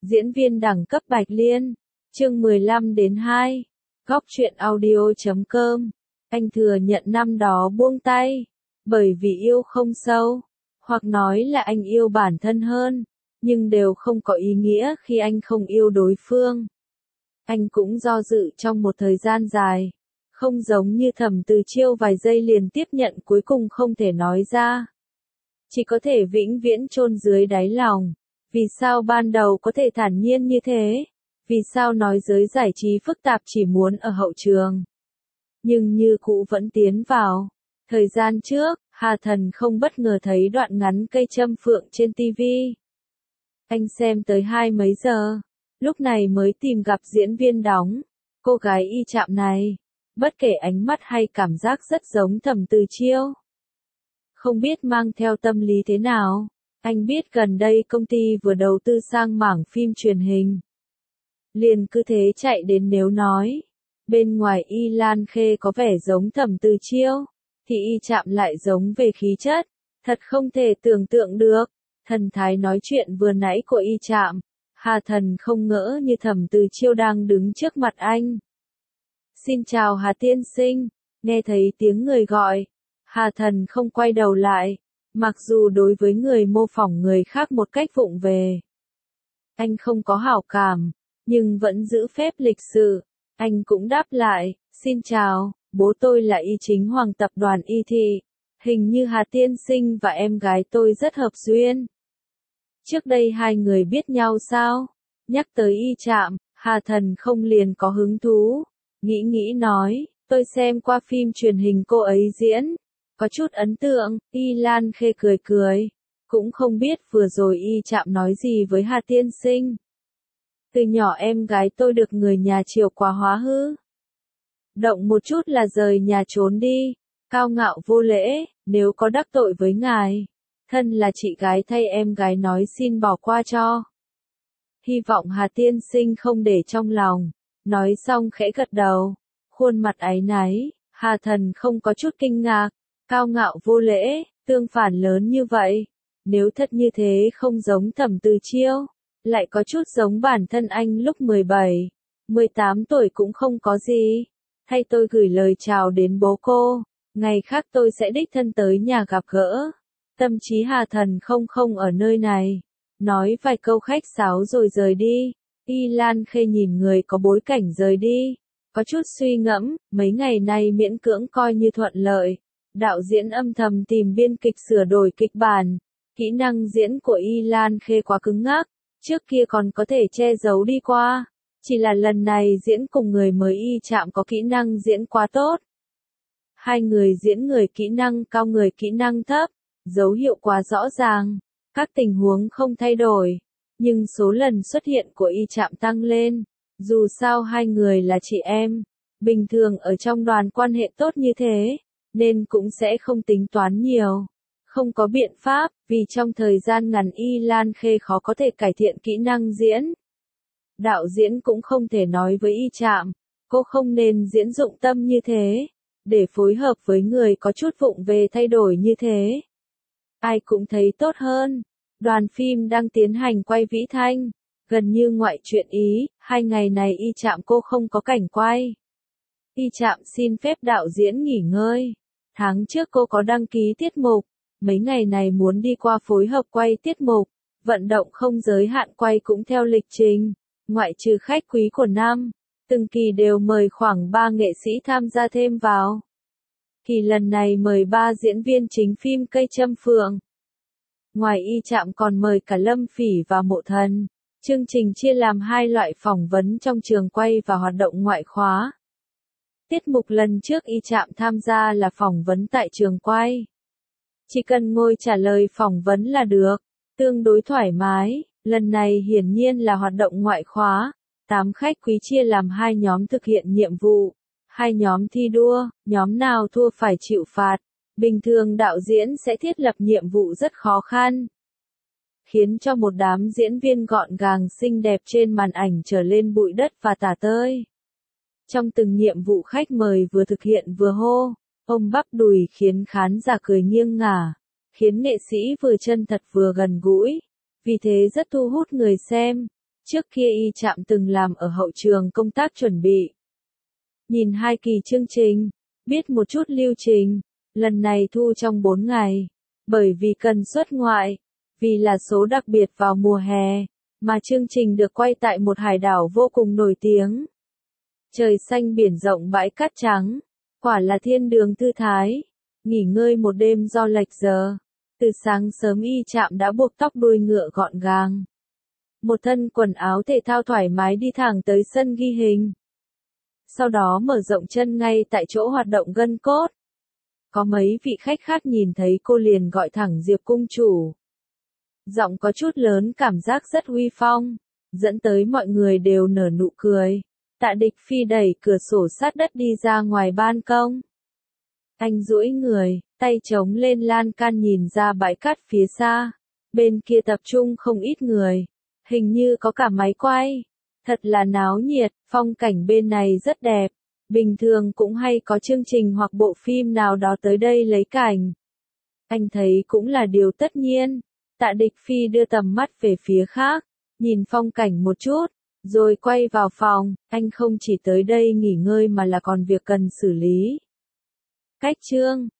Diễn viên đẳng cấp Bạch Liên. Chương 15-2. Góc truyện audio.com. Anh thừa nhận năm đó buông tay, bởi vì yêu không sâu, hoặc nói là anh yêu bản thân hơn, nhưng đều không có ý nghĩa khi anh không yêu đối phương. Anh cũng do dự trong một thời gian dài, không giống như Thẩm Từ Chiêu vài giây liền tiếp nhận cuối cùng không thể nói ra. Chỉ có thể vĩnh viễn chôn dưới đáy lòng. Vì sao ban đầu có thể thản nhiên như thế? Vì sao nói giới giải trí phức tạp chỉ muốn ở hậu trường? Nhưng như cũ vẫn tiến vào. Thời gian trước, Hà Thần không bất ngờ thấy đoạn ngắn cây châm phượng trên TV. Anh xem tới 2 mấy giờ, lúc này mới tìm gặp diễn viên đóng, cô gái y chạm này. Bất kể ánh mắt hay cảm giác rất giống Thẩm Từ Chiêu. Không biết mang theo tâm lý thế nào. Anh biết gần đây công ty vừa đầu tư sang mảng phim truyền hình. Liền cứ thế chạy đến nếu nói. Bên ngoài Y Lan Khê có vẻ giống Thẩm Từ Chiêu, thì y chạm lại giống về khí chất. Thật không thể tưởng tượng được. Thần thái nói chuyện vừa nãy của y chạm. Hà Thần không ngỡ như Thẩm Từ Chiêu đang đứng trước mặt anh. Xin chào Hà tiên sinh. Nghe thấy tiếng người gọi. Hà Thần không quay đầu lại. Mặc dù đối với người mô phỏng người khác một cách vụng về, anh không có hảo cảm, nhưng vẫn giữ phép lịch sự. Anh cũng đáp lại, xin chào, bố tôi là Y Chính Hoàng tập đoàn Y Thị. Hình như Hà tiên sinh và em gái tôi rất hợp duyên. Trước đây hai người biết nhau sao? Nhắc tới Y Trạm, Hà Thần không liền có hứng thú. Nghĩ nói, tôi xem qua phim truyền hình cô ấy diễn. Có chút ấn tượng. Y Lan Khê cười. Cũng không biết vừa rồi Y Trạm nói gì với Hà tiên sinh. Từ nhỏ em gái tôi được người nhà chiều quá hóa hư. Động một chút là rời nhà trốn đi. Cao ngạo vô lễ, nếu có đắc tội với ngài. Thân là chị gái thay em gái nói xin bỏ qua cho. Hy vọng Hà tiên sinh không để trong lòng. Nói xong khẽ gật đầu. Khuôn mặt áy náy, Hà Thần không có chút kinh ngạc. Cao ngạo vô lễ, tương phản lớn như vậy. Nếu thật như thế không giống Thẩm Từ Chiêu, lại có chút giống bản thân anh lúc 17, 18 tuổi cũng không có gì. Thay tôi gửi lời chào đến bố cô, ngày khác tôi sẽ đích thân tới nhà gặp gỡ. Tâm trí Hà Thần không ở nơi này. Nói vài câu khách sáo rồi rời đi. Y Lan Khê nhìn người có bối cảnh rời đi. Có chút suy ngẫm, mấy ngày nay miễn cưỡng coi như thuận lợi. Đạo diễn âm thầm tìm biên kịch sửa đổi kịch bản. Kỹ năng diễn của Y Lan Khê quá cứng ngắc, trước kia còn có thể che giấu đi qua. Chỉ là lần này diễn cùng người mới Y Trạm có kỹ năng diễn quá tốt. Hai người diễn người kỹ năng cao người kỹ năng thấp, dấu hiệu quá rõ ràng. Các tình huống không thay đổi, nhưng số lần xuất hiện của Y Trạm tăng lên. Dù sao hai người là chị em, bình thường ở trong đoàn quan hệ tốt như thế, nên cũng sẽ không tính toán nhiều. Không có biện pháp, vì trong thời gian ngắn Y Lan Khê khó có thể cải thiện kỹ năng diễn. Đạo diễn cũng không thể nói với Y Trạm, cô không nên diễn dụng tâm như thế, để phối hợp với người có chút vụng về thay đổi như thế. Ai cũng thấy tốt hơn. Đoàn phim đang tiến hành quay Vĩ Thanh, gần như ngoại truyện Ý, 2 ngày này Y Trạm cô không có cảnh quay. Y Trạm xin phép đạo diễn nghỉ ngơi. Tháng trước cô có đăng ký tiết mục, mấy ngày này muốn đi qua phối hợp quay tiết mục, vận động không giới hạn quay cũng theo lịch trình, ngoại trừ khách quý của năm, từng kỳ đều mời khoảng 3 nghệ sĩ tham gia thêm vào. Kỳ lần này mời 3 diễn viên chính phim Cây Châm Phượng. Ngoài Y Trạm còn mời cả Lâm Phỉ và Mộ Thần. Chương trình chia làm 2 loại phỏng vấn trong trường quay và hoạt động ngoại khóa. Tiết mục lần trước Y Trạm tham gia là phỏng vấn tại trường quay. Chỉ cần ngồi trả lời phỏng vấn là được, tương đối thoải mái. Lần này hiển nhiên là hoạt động ngoại khóa. 8 khách quý chia làm 2 nhóm thực hiện nhiệm vụ, 2 nhóm thi đua, nhóm nào thua phải chịu phạt. Bình thường đạo diễn sẽ thiết lập nhiệm vụ rất khó khăn, khiến cho một đám diễn viên gọn gàng xinh đẹp trên màn ảnh trở lên bụi đất và tả tơi. Trong từng nhiệm vụ khách mời vừa thực hiện vừa hô, ôm bắp đùi khiến khán giả cười nghiêng ngả, khiến nghệ sĩ vừa chân thật vừa gần gũi, vì thế rất thu hút người xem. Trước kia Y Trạm từng làm ở hậu trường công tác chuẩn bị. Nhìn 2 kỳ chương trình, biết một chút lưu trình, lần này thu trong 4 ngày. Bởi vì cần xuất ngoại, vì là số đặc biệt vào mùa hè, mà chương trình được quay tại một hải đảo vô cùng nổi tiếng. Trời xanh biển rộng bãi cát trắng, quả là thiên đường thư thái. Nghỉ ngơi một đêm do lệch giờ. Từ sáng sớm Y Trạm đã buộc tóc đuôi ngựa gọn gàng. Một thân quần áo thể thao thoải mái đi thẳng tới sân ghi hình. Sau đó mở rộng chân ngay tại chỗ hoạt động gân cốt. Có mấy vị khách khác nhìn thấy cô liền gọi thẳng Diệp cung chủ. Giọng có chút lớn, cảm giác rất uy phong, dẫn tới mọi người đều nở nụ cười. Tạ Địch Phi đẩy cửa sổ sát đất đi ra ngoài ban công. Anh duỗi người, tay chống lên lan can nhìn ra bãi cát phía xa. Bên kia tập trung không ít người, hình như có cả máy quay. Thật là náo nhiệt, phong cảnh bên này rất đẹp. Bình thường cũng hay có chương trình hoặc bộ phim nào đó tới đây lấy cảnh. Anh thấy cũng là điều tất nhiên. Tạ Địch Phi đưa tầm mắt về phía khác, nhìn phong cảnh một chút, rồi quay vào phòng. Anh không chỉ tới đây nghỉ ngơi mà là còn việc cần xử lý. Cách chương